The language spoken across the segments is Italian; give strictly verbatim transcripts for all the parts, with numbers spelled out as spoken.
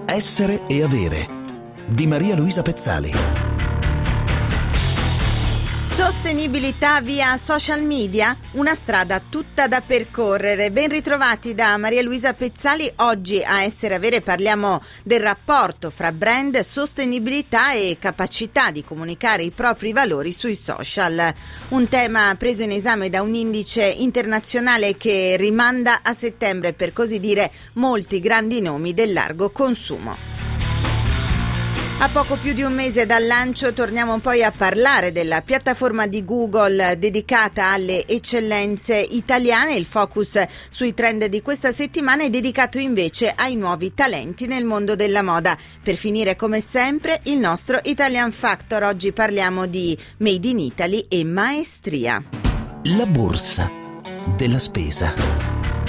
Essere e avere di Maria Luisa Pezzali. Sostenibilità via social media? Una strada tutta da percorrere. Ben ritrovati da Maria Luisa Pezzali. Oggi a Essere e Avere parliamo del rapporto fra brand, sostenibilità e capacità di comunicare i propri valori sui social. Un tema preso in esame da un indice internazionale che rimanda a settembre, per così dire, molti grandi nomi del largo consumo. A poco più di un mese dal lancio torniamo poi a parlare della piattaforma di Google dedicata alle eccellenze italiane. Il focus sui trend di questa settimana è dedicato invece ai nuovi talenti nel mondo della moda. Per finire, come sempre, il nostro Italian Factor. Oggi parliamo di Made in Italy e maestria. La borsa della spesa.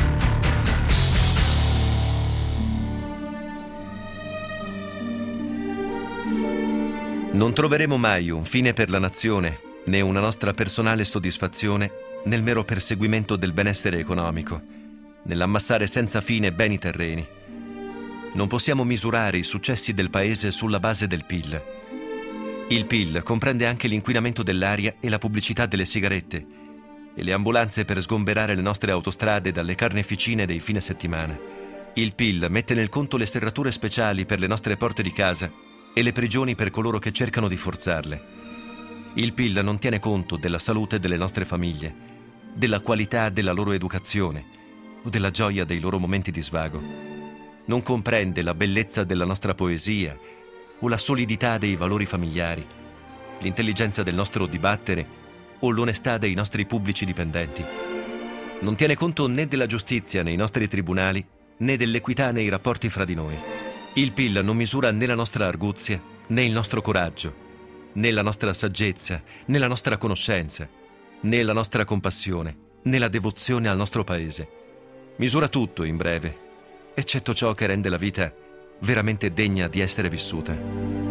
Non troveremo mai un fine per la nazione, né una nostra personale soddisfazione nel mero perseguimento del benessere economico, nell'ammassare senza fine beni terreni. Non possiamo misurare i successi del Paese sulla base del P I L. Il P I L comprende anche l'inquinamento dell'aria e la pubblicità delle sigarette e le ambulanze per sgomberare le nostre autostrade dalle carneficine dei fine settimana. Il P I L mette nel conto le serrature speciali per le nostre porte di casa e le prigioni per coloro che cercano di forzarle. Il P I L non tiene conto della salute delle nostre famiglie, della qualità della loro educazione o della gioia dei loro momenti di svago. Non comprende la bellezza della nostra poesia o la solidità dei valori familiari, l'intelligenza del nostro dibattere o l'onestà dei nostri pubblici dipendenti. Non tiene conto né della giustizia nei nostri tribunali né dell'equità nei rapporti fra di noi. Il P I L non misura né la nostra arguzia, né il nostro coraggio, né la nostra saggezza, né la nostra conoscenza, né la nostra compassione, né la devozione al nostro paese. Misura tutto, in breve, eccetto ciò che rende la vita veramente degna di essere vissuta.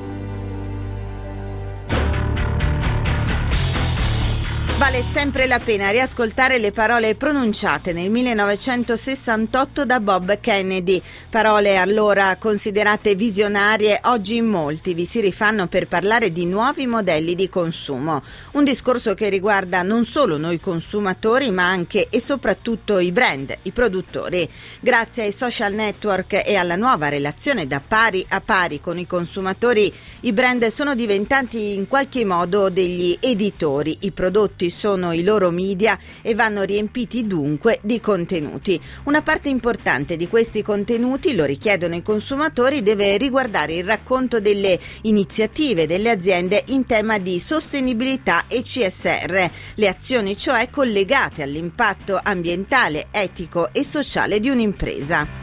Vale sempre la pena riascoltare le parole pronunciate nel millenovecentosessantotto da Bob Kennedy. Parole allora considerate visionarie, oggi in molti vi si rifanno per parlare di nuovi modelli di consumo. Un discorso che riguarda non solo noi consumatori, ma anche e soprattutto i brand, i produttori. Grazie ai social network e alla nuova relazione da pari a pari con i consumatori, i brand sono diventati in qualche modo degli editori. I prodotti sono i loro media e vanno riempiti dunque di contenuti. Una parte importante di questi contenuti, lo richiedono i consumatori, deve riguardare il racconto delle iniziative delle aziende in tema di sostenibilità e C S R, le azioni cioè collegate all'impatto ambientale, etico e sociale di un'impresa.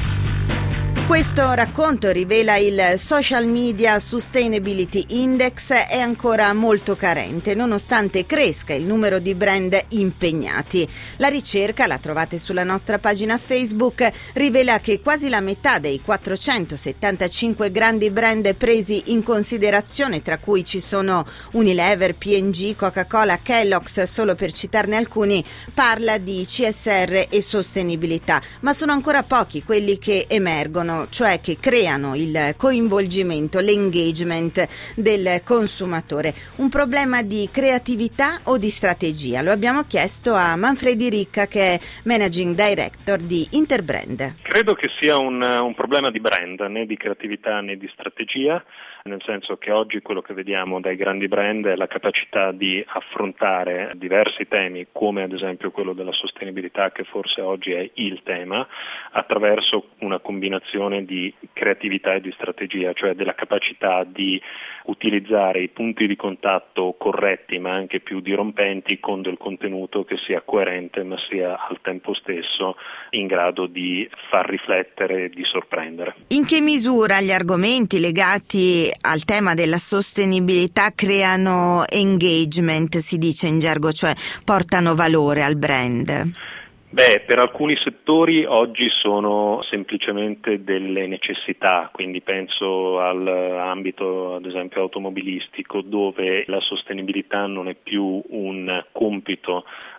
Questo racconto, rivela il Social Media Sustainability Index, è ancora molto carente, nonostante cresca il numero di brand impegnati. La ricerca, la trovate sulla nostra pagina Facebook, rivela che quasi la metà dei quattrocentosettantacinque grandi brand presi in considerazione, tra cui ci sono Unilever, P and G, Coca-Cola, Kellogg's, solo per citarne alcuni, parla di C S R e sostenibilità, ma sono ancora pochi quelli che emergono, cioè che creano il coinvolgimento, l'engagement del consumatore. Un problema di creatività o di strategia? Lo abbiamo chiesto a Manfredi Ricca, che è Managing Director di Interbrand. Credo che sia un, un problema di brand, né di creatività né di strategia, nel senso che oggi quello che vediamo dai grandi brand è la capacità di affrontare diversi temi, come ad esempio quello della sostenibilità, che forse oggi è il tema, attraverso una combinazione di creatività e di strategia, cioè della capacità di utilizzare i punti di contatto corretti ma anche più dirompenti con del contenuto che sia coerente ma sia al tempo stesso in grado di far riflettere e di sorprendere. In che misura gli argomenti legati al tema della sostenibilità creano engagement, si dice in gergo, cioè portano valore al brand? Beh, per alcuni settori oggi sono semplicemente delle necessità, quindi penso all'ambito ad esempio automobilistico, dove la sostenibilità non è più un compito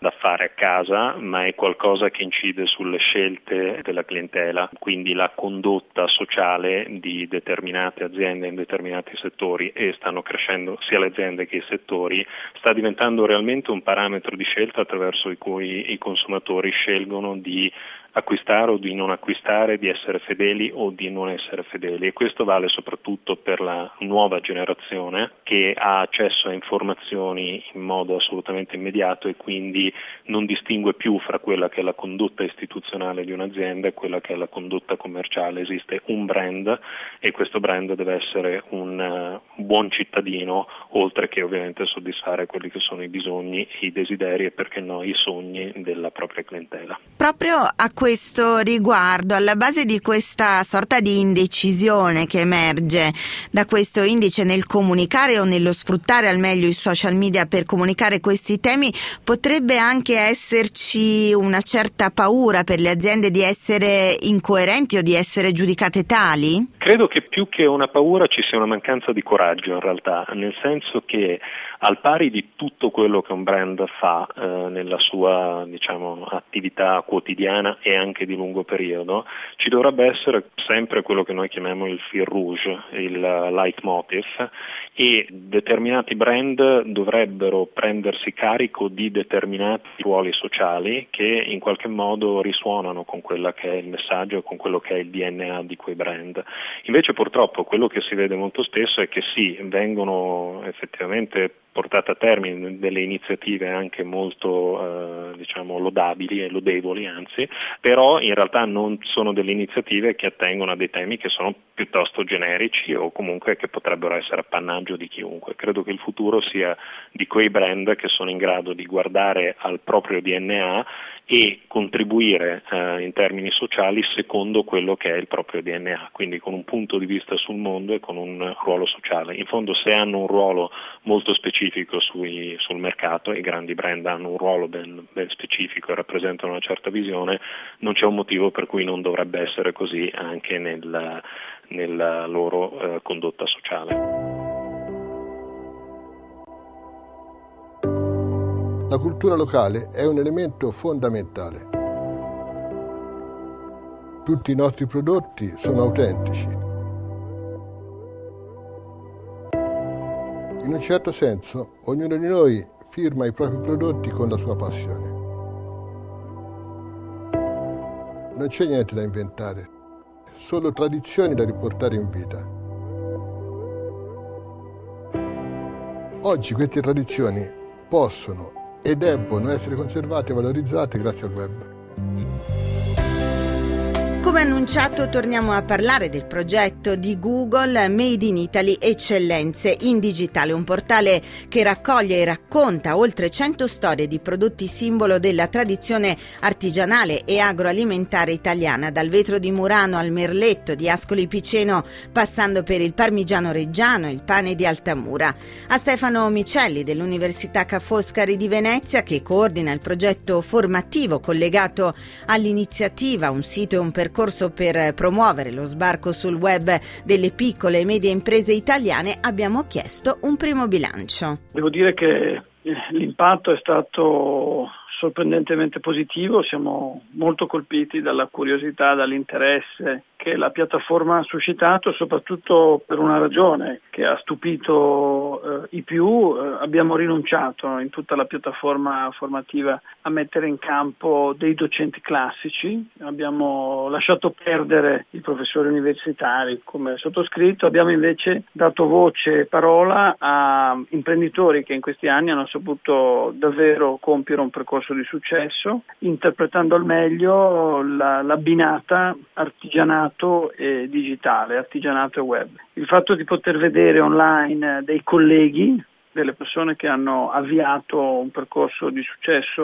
da fare a casa, ma è qualcosa che incide sulle scelte della clientela, quindi la condotta sociale di determinate aziende in determinati settori, e stanno crescendo sia le aziende che i settori, sta diventando realmente un parametro di scelta attraverso i cui i consumatori scelgono di acquistare o di non acquistare, di essere fedeli o di non essere fedeli, e questo vale soprattutto per la nuova generazione che ha accesso a informazioni in modo assolutamente immediato e quindi non distingue più fra quella che è la condotta istituzionale di un'azienda e quella che è la condotta commerciale. Esiste un brand e questo brand deve essere un uh, buon cittadino, oltre che ovviamente soddisfare quelli che sono i bisogni, i desideri e perché no i sogni della propria clientela. Proprio a questo riguardo, alla base di questa sorta di indecisione che emerge da questo indice nel comunicare o nello sfruttare al meglio i social media per comunicare questi temi, potrebbe anche esserci una certa paura per le aziende di essere incoerenti o di essere giudicate tali? Credo che più che una paura ci sia una mancanza di coraggio in realtà, nel senso che al pari di tutto quello che un brand fa eh, nella sua diciamo attività quotidiana e anche di lungo periodo, ci dovrebbe essere sempre quello che noi chiamiamo il fil rouge, il leitmotiv, e determinati brand dovrebbero prendersi carico di determinati ruoli sociali che in qualche modo risuonano con quella che è il messaggio e con quello che è il D N A di quei brand. Invece purtroppo quello che si vede molto spesso è che sì, vengono effettivamente portate a termine delle iniziative anche molto eh, diciamo lodabili e lodevoli anzi, però in realtà non sono delle iniziative che attengono a dei temi che sono piuttosto generici o comunque che potrebbero essere appannaggio di chiunque. Credo che il futuro sia di quei brand che sono in grado di guardare al proprio D N A e contribuire eh, in termini sociali secondo quello che è il proprio D N A, quindi con un punto di vista sul mondo e con un ruolo sociale. In fondo, se hanno un ruolo molto specifico sui, sul mercato, e i grandi brand hanno un ruolo ben, ben specifico e rappresentano una certa visione, non c'è un motivo per cui non dovrebbe essere così anche nel, nella loro eh, condotta sociale. La cultura locale è un elemento fondamentale. Tutti i nostri prodotti sono autentici. In un certo senso, ognuno di noi firma i propri prodotti con la sua passione. Non c'è niente da inventare, solo tradizioni da riportare in vita. Oggi queste tradizioni possono e debbono essere conservate e valorizzate grazie al web. Come annunciato, torniamo a parlare del progetto di Google Made in Italy Eccellenze in Digitale, un portale che raccoglie e racconta oltre cento storie di prodotti simbolo della tradizione artigianale e agroalimentare italiana, dal vetro di Murano al merletto di Ascoli Piceno, passando per il parmigiano reggiano e il pane di Altamura. A Stefano Micelli dell'Università Ca' Foscari di Venezia, che coordina il progetto formativo collegato all'iniziativa Un sito e un percorso per promuovere lo sbarco sul web delle piccole e medie imprese italiane, abbiamo chiesto un primo bilancio. Devo dire che l'impatto è stato sorprendentemente positivo, siamo molto colpiti dalla curiosità, dall'interesse che la piattaforma ha suscitato, soprattutto per una ragione che ha stupito eh, i più. Eh, abbiamo rinunciato in tutta la piattaforma formativa a mettere in campo dei docenti classici, abbiamo lasciato perdere i professori universitari come sottoscritto, abbiamo invece dato voce e parola a imprenditori che in questi anni hanno saputo davvero compiere un percorso di successo, interpretando al meglio la, l'abbinata artigianato e digitale, artigianato e web. Il fatto di poter vedere online dei colleghi, delle persone che hanno avviato un percorso di successo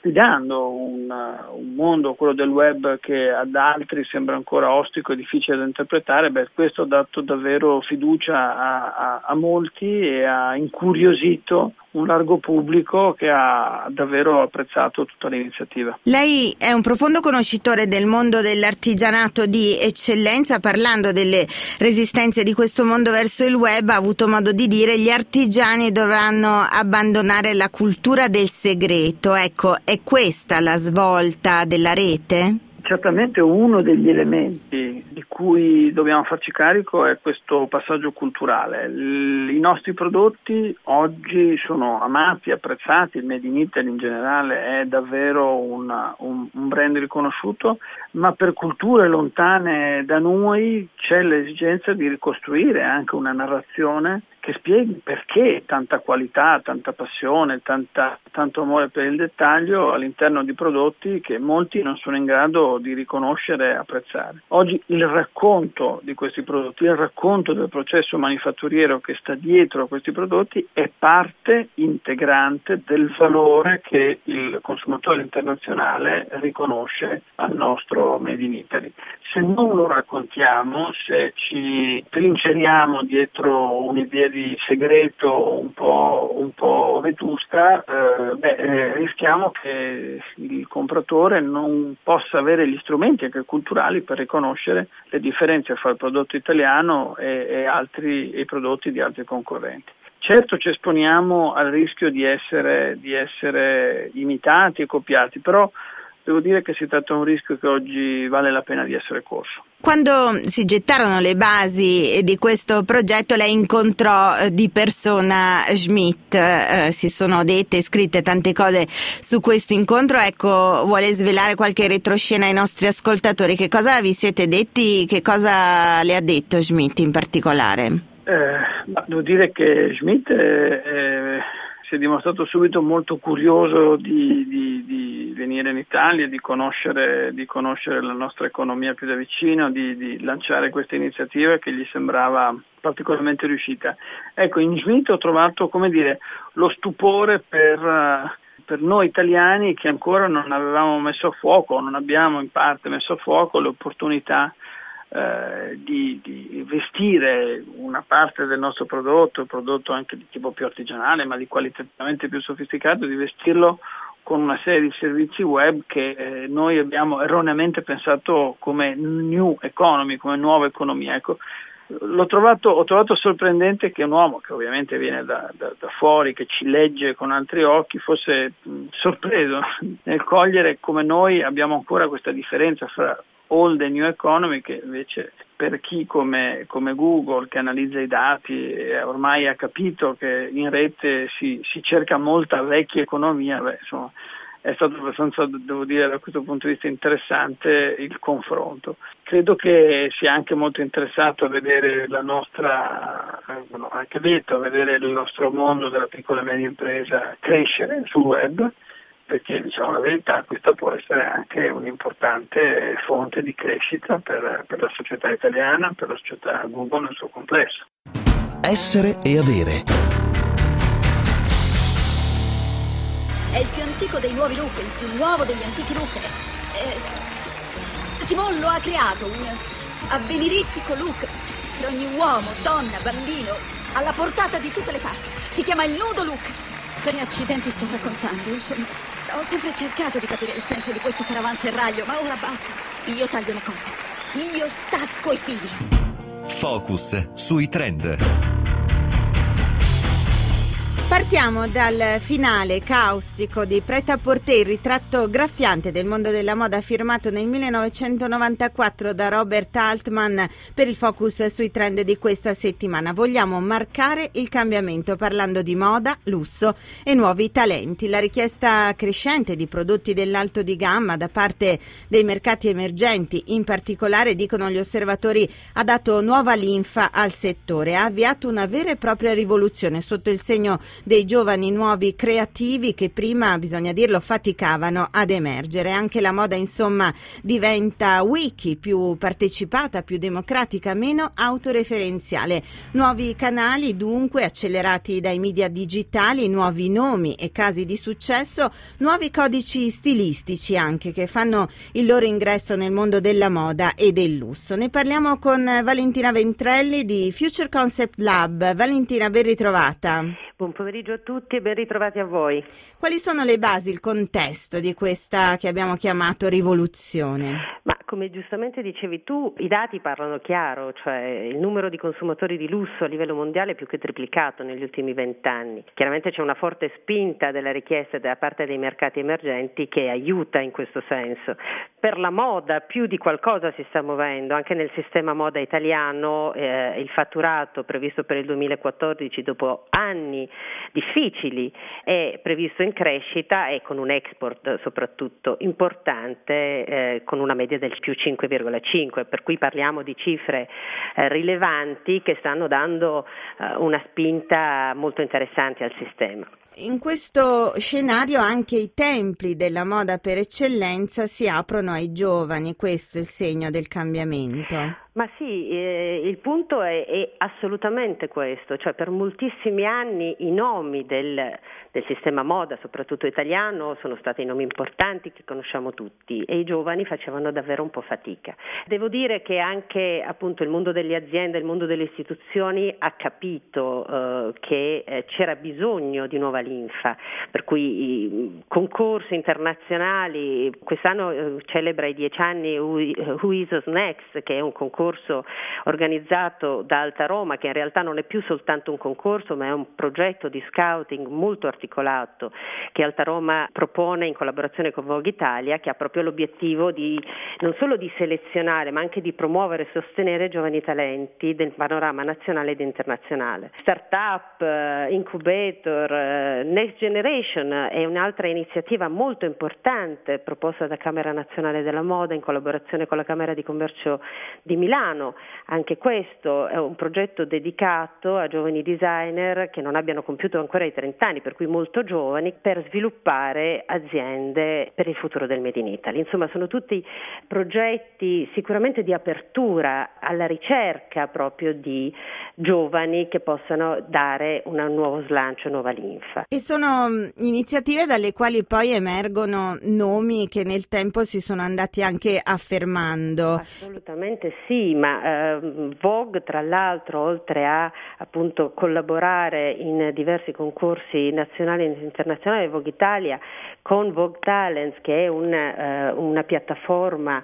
sfidando un, un mondo, quello del web, che ad altri sembra ancora ostico e difficile da interpretare. Beh, questo ha dato davvero fiducia a, a, a molti e ha incuriosito un largo pubblico che ha davvero apprezzato tutta l'iniziativa. Lei è un profondo conoscitore del mondo dell'artigianato di eccellenza. Parlando delle resistenze di questo mondo verso il web, ha avuto modo di dire: gli artigiani dovranno abbandonare la cultura del segreto. Ecco, è questa la svolta della rete? Certamente uno degli elementi di cui dobbiamo farci carico è questo passaggio culturale. I nostri prodotti oggi sono amati, apprezzati, il Made in Italy in generale è davvero una, un, un brand riconosciuto, ma per culture lontane da noi c'è l'esigenza di ricostruire anche una narrazione che spieghi perché tanta qualità, tanta passione, tanta, tanto amore per il dettaglio all'interno di prodotti che molti non sono in grado di riconoscere e apprezzare. Oggi il racconto di questi prodotti, il racconto del processo manifatturiero che sta dietro a questi prodotti è parte integrante del valore che il consumatore internazionale riconosce al nostro Made in Italy. Se non lo raccontiamo, se ci trinceriamo dietro un'idea di segreto un po', un po' vetusta, eh, beh, eh, rischiamo che il compratore non possa avere gli strumenti anche culturali per riconoscere le differenze fra il prodotto italiano e, e altri e i prodotti di altri concorrenti. Certo ci esponiamo al rischio di essere, di essere imitati e copiati, però devo dire che si tratta di un rischio che oggi vale la pena di essere corso. Quando si gettarono le basi di questo progetto, lei incontrò di persona Schmidt, eh, si sono dette e scritte tante cose su questo incontro. Ecco, vuole svelare qualche retroscena ai nostri ascoltatori? Che cosa vi siete detti? Che cosa le ha detto Schmidt in particolare? Eh, devo dire che Schmidt eh, eh, si è dimostrato subito molto curioso di, di, di venire in Italia, di conoscere, di conoscere la nostra economia più da vicino, di, di lanciare questa iniziativa che gli sembrava particolarmente riuscita. Ecco, in Schmidt ho trovato, come dire, lo stupore per, per noi italiani che ancora non avevamo messo a fuoco, non abbiamo in parte messo a fuoco l'opportunità Eh, di, di vestire una parte del nostro prodotto, il prodotto anche di tipo più artigianale ma di qualitativamente più sofisticato, di vestirlo con una serie di servizi web che eh, noi abbiamo erroneamente pensato come new economy, come nuova economia. Ecco, l'ho trovato, ho trovato sorprendente che un uomo che ovviamente viene da, da, da fuori, che ci legge con altri occhi, fosse mh, sorpreso nel cogliere come noi abbiamo ancora questa differenza fra old e new economy, che invece per chi come, come Google, che analizza i dati e ormai ha capito che in rete si, si cerca molta vecchia economia, beh, insomma, è stato abbastanza, devo dire, da questo punto di vista interessante il confronto. Credo che sia anche molto interessato a vedere la nostra, no, anche detto, a vedere il nostro mondo della piccola e media impresa crescere sul web, perché diciamo la verità, questa può essere anche un'importante fonte di crescita per, per la società italiana, per la società Google nel suo complesso. Essere e avere. È il più antico dei nuovi look, il più nuovo degli antichi look. Eh, Simone lo ha creato, un avveniristico look per ogni uomo, donna, bambino, alla portata di tutte le tasche. Si chiama il nudo look. Per accidenti sto raccontando, insomma. Ho sempre cercato di capire il senso di questo caravanserraglio, ma ora basta. Io taglio le corde. Io stacco i fili. Focus sui trend. Partiamo dal finale caustico di Pret-à-Porter, il ritratto graffiante del mondo della moda firmato nel millenovecentonovantaquattro da Robert Altman per il focus sui trend di questa settimana. Vogliamo marcare il cambiamento parlando di moda, lusso e nuovi talenti. La richiesta crescente di prodotti dell'alto di gamma da parte dei mercati emergenti, in particolare, dicono gli osservatori, ha dato nuova linfa al settore, ha avviato una vera e propria rivoluzione sotto il segno dei giovani nuovi creativi che prima, bisogna dirlo, faticavano ad emergere. Anche la moda, insomma, diventa wiki, più partecipata, più democratica, meno autoreferenziale. Nuovi canali dunque accelerati dai media digitali, nuovi nomi e casi di successo, nuovi codici stilistici anche che fanno il loro ingresso nel mondo della moda e del lusso. Ne parliamo con Valentina Ventrelli di Future Concept Lab. Valentina, ben ritrovata. Buon pomeriggio a tutti e ben ritrovati a voi. Quali sono le basi, il contesto di questa che abbiamo chiamato rivoluzione? Ma come giustamente dicevi tu, i dati parlano chiaro, cioè il numero di consumatori di lusso a livello mondiale è più che triplicato negli ultimi vent'anni. Chiaramente c'è una forte spinta della richiesta da parte dei mercati emergenti che aiuta in questo senso. Per la moda più di qualcosa si sta muovendo, anche nel sistema moda italiano eh, il fatturato previsto per il duemilaquattordici dopo anni difficili è previsto in crescita e con un export soprattutto importante eh, con una media del più cinque virgola cinque, per cui parliamo di cifre eh, rilevanti che stanno dando eh, una spinta molto interessante al sistema. In questo scenario anche i templi della moda per eccellenza si aprono ai giovani, questo è il segno del cambiamento. Ma sì, eh, il punto è, è assolutamente questo, cioè per moltissimi anni i nomi del, del sistema moda, soprattutto italiano, sono stati nomi importanti che conosciamo tutti e i giovani facevano davvero un po' fatica. Devo dire che anche appunto il mondo delle aziende, il mondo delle istituzioni ha capito eh, che eh, c'era bisogno di nuova linfa, per cui i concorsi internazionali, quest'anno eh, celebra i dieci anni Who, Who Is Us Next, che è un concorso organizzato da Alta Roma, che in realtà non è più soltanto un concorso ma è un progetto di scouting molto articolato che Alta Roma propone in collaborazione con Vogue Italia, che ha proprio l'obiettivo di non solo di selezionare ma anche di promuovere e sostenere giovani talenti del panorama nazionale ed internazionale. Startup, Incubator, Next Generation è un'altra iniziativa molto importante proposta da Camera Nazionale della Moda in collaborazione con la Camera di Commercio di Milano. Anche questo è un progetto dedicato a giovani designer che non abbiano compiuto ancora i trenta anni, per cui molto giovani, per sviluppare aziende per il futuro del Made in Italy. Insomma, sono tutti progetti sicuramente di apertura alla ricerca proprio di giovani che possano dare un nuovo slancio, nuova linfa. E sono iniziative dalle quali poi emergono nomi che nel tempo si sono andati anche affermando. Assolutamente sì, ma eh, Vogue tra l'altro, oltre a appunto collaborare in diversi concorsi nazionali e internazionali, Vogue Italia con Vogue Talents, che è un, eh, una piattaforma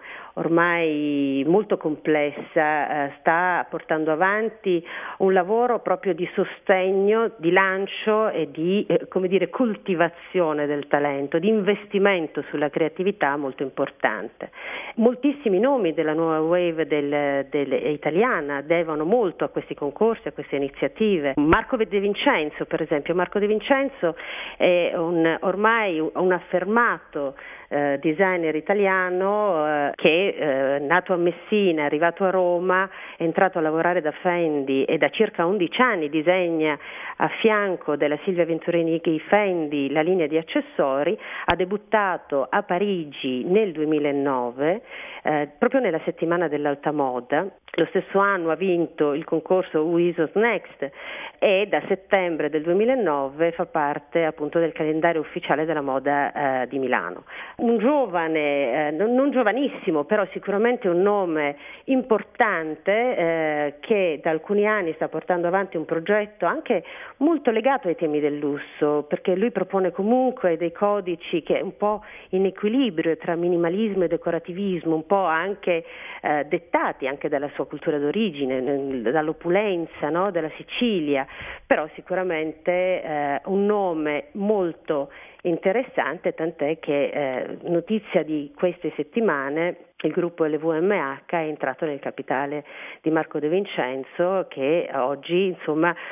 ormai molto complessa, eh, sta portando avanti un lavoro proprio di sostegno, di lancio e di eh, come dire, coltivazione del talento, di investimento sulla creatività molto importante. Moltissimi nomi della nuova wave del, del, italiana devono molto a questi concorsi, a queste iniziative. Marco De Vincenzo, per esempio, Marco De Vincenzo è un, ormai un affermato eh, designer italiano eh, che eh, nato a Messina, è arrivato a Roma, è entrato a lavorare da Fendi e da circa undici anni disegna a fianco della Silvia Venturini Fendi la linea di accessori, ha debuttato a Parigi nel duemilanove, eh, proprio nella settimana dell'alta moda. Lo stesso anno ha vinto il concorso Who Is Us Next e da settembre del duemilanove fa parte appunto del calendario ufficiale della moda eh, di Milano. Un giovane, eh, non, non giovanissimo, però sicuramente un nome importante eh, che da alcuni anni sta portando avanti un progetto anche molto legato ai temi del lusso, perché lui propone comunque dei codici che è un po' in equilibrio tra minimalismo e decorativismo, un po' anche eh, dettati anche dalla sua cultura d'origine, dall'opulenza, no? della Sicilia, però sicuramente eh, un nome molto interessante, tant'è che eh, notizia di queste settimane il gruppo L V M H è entrato nel capitale di Marco De Vincenzo, che oggi insomma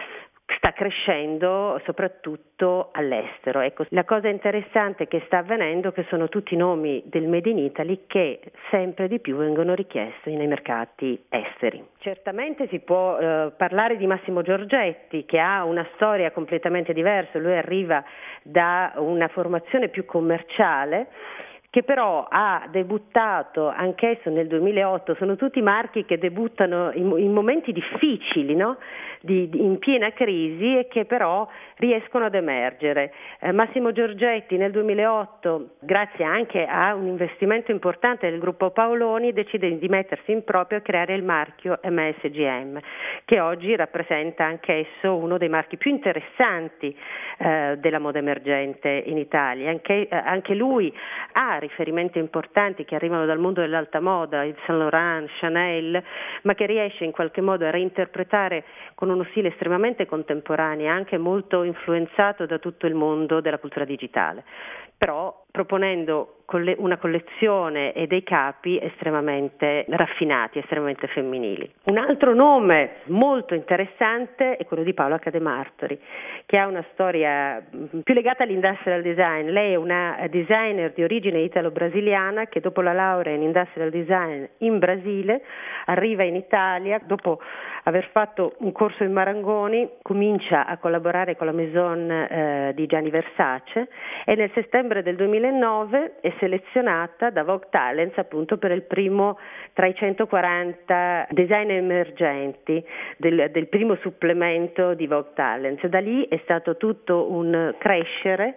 sta crescendo soprattutto all'estero. Ecco, la cosa interessante che sta avvenendo è che sono tutti nomi del Made in Italy che sempre di più vengono richiesti nei mercati esteri. Certamente si può eh, parlare di Massimo Giorgetti, che ha una storia completamente diversa. Lui arriva da una formazione più commerciale, che però ha debuttato anch'esso nel duemilaotto. Sono tutti marchi che debuttano in, in momenti difficili, no? Di, di, in piena crisi, e che però riescono ad emergere. Eh, Massimo Giorgetti nel duemilaotto, grazie anche a un investimento importante del gruppo Paoloni, decide di mettersi in proprio e creare il marchio M S G M, che oggi rappresenta anch'esso uno dei marchi più interessanti eh, della moda emergente in Italia. Anche, eh, anche lui ha riferimenti importanti che arrivano dal mondo dell'alta moda, Yves Saint Laurent, Chanel, ma che riesce in qualche modo a reinterpretare con uno stile estremamente contemporaneo, anche molto influenzato da tutto il mondo della cultura digitale, però proponendo una collezione e dei capi estremamente raffinati, estremamente femminili. Un altro nome molto interessante è quello di Paola Cademartori, che ha una storia più legata all'industrial design. Lei è una designer di origine italo-brasiliana che dopo la laurea in industrial design in Brasile arriva in Italia, dopo aver fatto un corso in Marangoni, comincia a collaborare con la maison eh, di Gianni Versace, e nel settembre del duemilanove è selezionata da Vogue Talents appunto per il primo tra i centoquaranta design emergenti del, del primo supplemento di Vogue Talents. Da lì è stato tutto un crescere.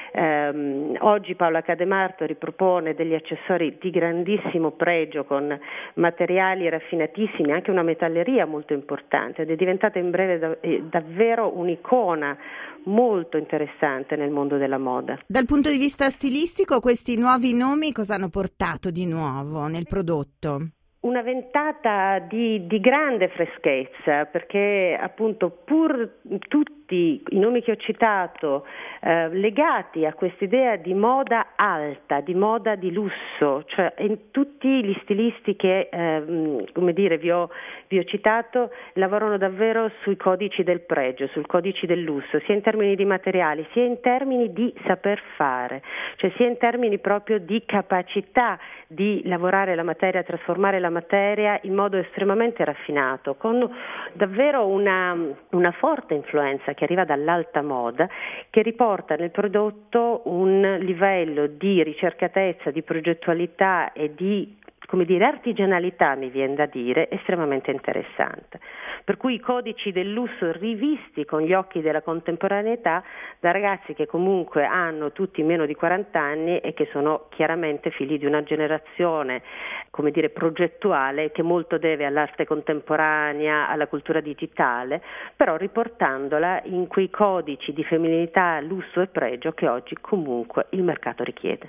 Um, oggi Paola Cademartori propone degli accessori di grandissimo pregio con materiali raffinatissimi, anche una metalleria molto importante, ed è diventata in breve da, eh, davvero un'icona molto interessante nel mondo della moda. Dal punto di vista stilistico, questi nuovi nomi cosa hanno portato di nuovo nel prodotto? Una ventata di, di grande freschezza, perché appunto pur tutti i nomi che ho citato eh, legati a quest'idea di moda alta, di moda di lusso, cioè in tutti gli stilisti che eh, come dire vi ho, vi ho citato lavorano davvero sui codici del pregio, sui codici del lusso, sia in termini di materiali, sia in termini di saper fare, cioè sia in termini proprio di capacità di lavorare la materia, trasformare la materia in modo estremamente raffinato, con davvero una, una forte influenza che arriva dall'alta moda, che riporta nel prodotto un livello di ricercatezza, di progettualità e di, come dire, artigianalità, mi viene da dire, estremamente interessante. Per cui i codici del lusso rivisti con gli occhi della contemporaneità da ragazzi che comunque hanno tutti meno di quaranta anni e che sono chiaramente figli di una generazione, come dire, progettuale, che molto deve all'arte contemporanea, alla cultura digitale, però riportandola in quei codici di femminilità, lusso e pregio che oggi comunque il mercato richiede.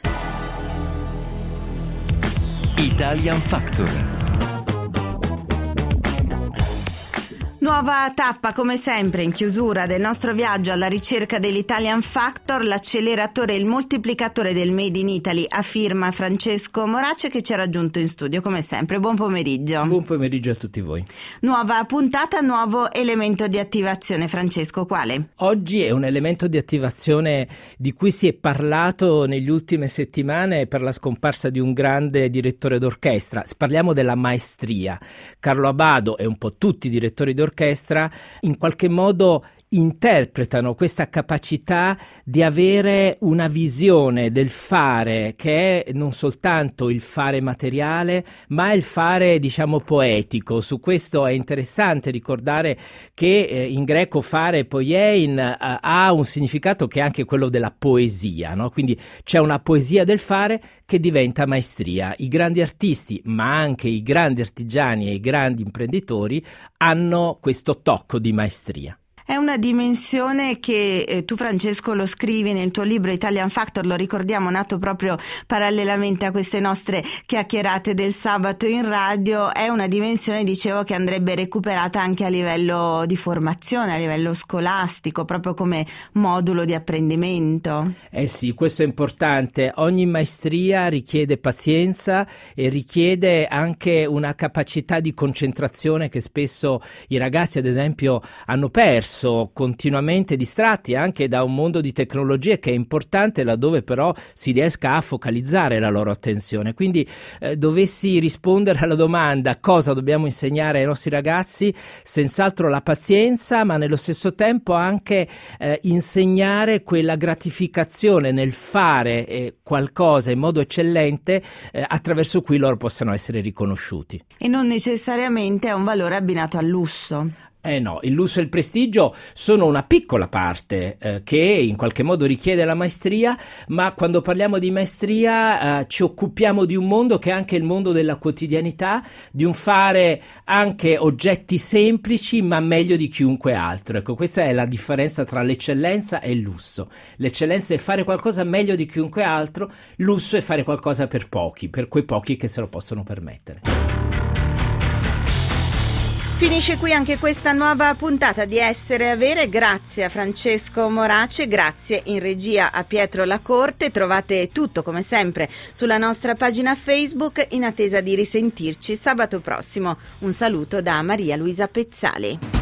Italian Factor. Nuova tappa come sempre in chiusura del nostro viaggio alla ricerca dell'Italian Factor, l'acceleratore e il moltiplicatore del Made in Italy a firma Francesco Morace, che ci ha raggiunto in studio come sempre. Buon pomeriggio. Buon pomeriggio a tutti voi. Nuova puntata, nuovo elemento di attivazione. Francesco, quale? Oggi è un elemento di attivazione di cui si è parlato negli ultime settimane per la scomparsa di un grande direttore d'orchestra. Parliamo della maestria. Carlo Abbado e un po' tutti i direttori d'orchestra in qualche modo interpretano questa capacità di avere una visione del fare che è non soltanto il fare materiale, ma il fare, diciamo, poetico. Su questo è interessante ricordare che eh, in greco fare poiein eh, ha un significato che è anche quello della poesia, no? Quindi c'è una poesia del fare che diventa maestria. I grandi artisti, ma anche i grandi artigiani e i grandi imprenditori hanno questo tocco di maestria. È una dimensione che eh, tu, Francesco, lo scrivi nel tuo libro Italian Factor, lo ricordiamo, nato proprio parallelamente a queste nostre chiacchierate del sabato in radio. È una dimensione, dicevo, che andrebbe recuperata anche a livello di formazione, a livello scolastico, proprio come modulo di apprendimento. Eh sì, questo è importante. Ogni maestria richiede pazienza e richiede anche una capacità di concentrazione che spesso i ragazzi, ad esempio, hanno perso spesso continuamente distratti anche da un mondo di tecnologie che è importante, laddove però si riesca a focalizzare la loro attenzione. Quindi eh, dovessi rispondere alla domanda cosa dobbiamo insegnare ai nostri ragazzi, senz'altro la pazienza, ma nello stesso tempo anche eh, insegnare quella gratificazione nel fare eh, qualcosa in modo eccellente eh, attraverso cui loro possano essere riconosciuti. E non necessariamente è un valore abbinato al lusso. Eh no, il lusso e il prestigio sono una piccola parte eh, che in qualche modo richiede la maestria, ma quando parliamo di maestria eh, ci occupiamo di un mondo che è anche il mondo della quotidianità, di un fare anche oggetti semplici ma meglio di chiunque altro. Ecco, questa è la differenza tra l'eccellenza e il lusso. L'eccellenza è fare qualcosa meglio di chiunque altro, lusso è fare qualcosa per pochi, per quei pochi che se lo possono permettere. Finisce qui anche questa nuova puntata di Essere e Avere. Grazie a Francesco Morace, grazie in regia a Pietro Lacorte. Trovate tutto come sempre sulla nostra pagina Facebook, in attesa di risentirci sabato prossimo. Un saluto da Maria Luisa Pezzali.